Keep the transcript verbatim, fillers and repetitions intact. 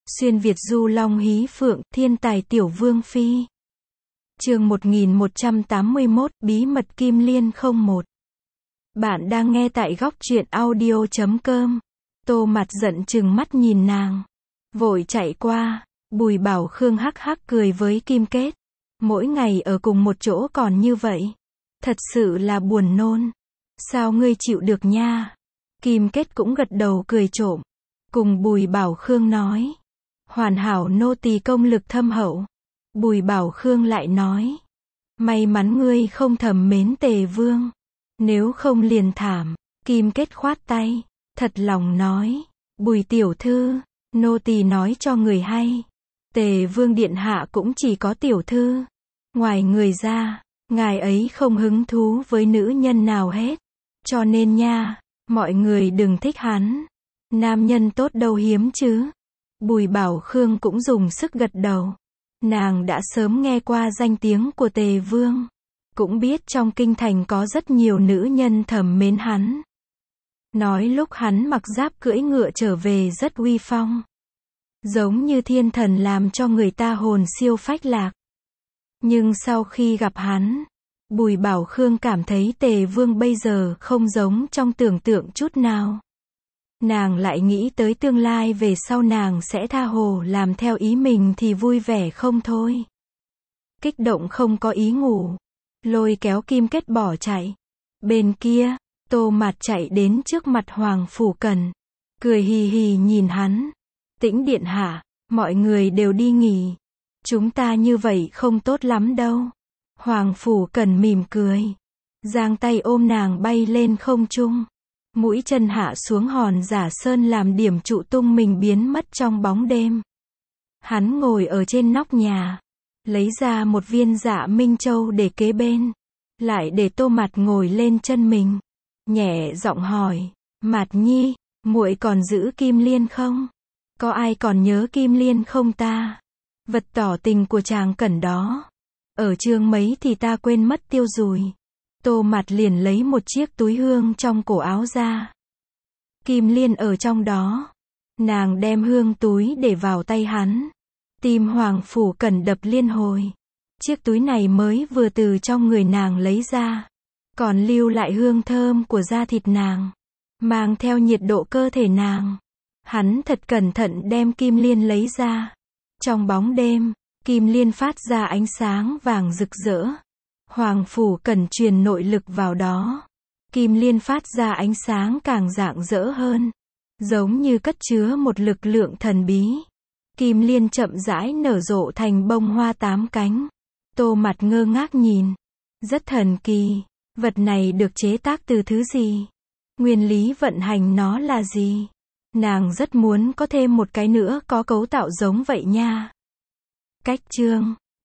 Xuyên Việt du long hí phượng, thiên tài tiểu vương phi. Chương một nghìn một trăm tám mươi mốt, bí mật Kim Liên không một. Bạn đang nghe tại góc truyện audio chấm com. Tô Mặt giận chừng mắt nhìn nàng, vội chạy qua. Bùi Bảo Khương hắc hắc cười với Kim Kết. Mỗi ngày ở cùng một chỗ còn như vậy, thật sự là buồn nôn. Sao ngươi chịu được nha? Kim Kết cũng gật đầu cười trộm, cùng Bùi Bảo Khương nói. Hoàn hảo nô tỳ công lực thâm hậu. Bùi Bảo Khương lại nói. May mắn ngươi không thầm mến Tề Vương. Nếu không liền thảm. Kim Kết khoát tay, thật lòng nói. Bùi tiểu thư, nô tỳ nói cho người hay. Tề Vương điện hạ cũng chỉ có tiểu thư. Ngoài người ra, ngài ấy không hứng thú với nữ nhân nào hết. Cho nên nha, mọi người đừng thích hắn. Nam nhân tốt đâu hiếm chứ. Bùi Bảo Khương cũng dùng sức gật đầu. Nàng đã sớm nghe qua danh tiếng của Tề Vương, cũng biết trong kinh thành có rất nhiều nữ nhân thầm mến hắn. Nói lúc hắn mặc giáp cưỡi ngựa trở về rất uy phong, giống như thiên thần làm cho người ta hồn siêu phách lạc. Nhưng sau khi gặp hắn, Bùi Bảo Khương cảm thấy Tề Vương bây giờ không giống trong tưởng tượng chút nào. Nàng lại nghĩ tới tương lai về sau nàng sẽ tha hồ làm theo ý mình thì vui vẻ không thôi. Kích động không có ý ngủ, lôi kéo Kim Kết bỏ chạy. Bên kia, Tô Mạt chạy đến trước mặt Hoàng Phủ Cần, cười hì hì nhìn hắn. Tĩnh điện hạ, mọi người đều đi nghỉ. Chúng ta như vậy không tốt lắm đâu. Hoàng Phủ Cần mỉm cười, giang tay ôm nàng bay lên không trung. Mũi chân hạ xuống hòn giả sơn làm điểm trụ tung mình biến mất trong bóng đêm. Hắn ngồi ở trên nóc nhà, lấy ra một viên dạ minh châu để kế bên, lại để Tô Mạt ngồi lên chân mình, nhẹ giọng hỏi, Mạt nhi, muội còn giữ Kim Liên không? Có ai còn nhớ Kim Liên không ta? Vật tỏ tình của chàng Cẩn đó, ở chương mấy thì ta quên mất tiêu rồi. Tô Mạt liền lấy một chiếc túi hương trong cổ áo ra. Kim Liên ở trong đó. Nàng đem hương túi để vào tay hắn. Tim Hoàng Phủ Cần đập liên hồi. Chiếc túi này mới vừa từ trong người nàng lấy ra, còn lưu lại hương thơm của da thịt nàng, mang theo nhiệt độ cơ thể nàng. Hắn thật cẩn thận đem Kim Liên lấy ra. Trong bóng đêm, Kim Liên phát ra ánh sáng vàng rực rỡ. Hoàng Phủ Cần truyền nội lực vào đó. Kim Liên phát ra ánh sáng càng rạng rỡ hơn, giống như cất chứa một lực lượng thần bí. Kim Liên chậm rãi nở rộ thành bông hoa tám cánh. Tô Mạt ngơ ngác nhìn. Rất thần kỳ. Vật này được chế tác từ thứ gì? Nguyên lý vận hành nó là gì? Nàng rất muốn có thêm một cái nữa có cấu tạo giống vậy nha. Cách chương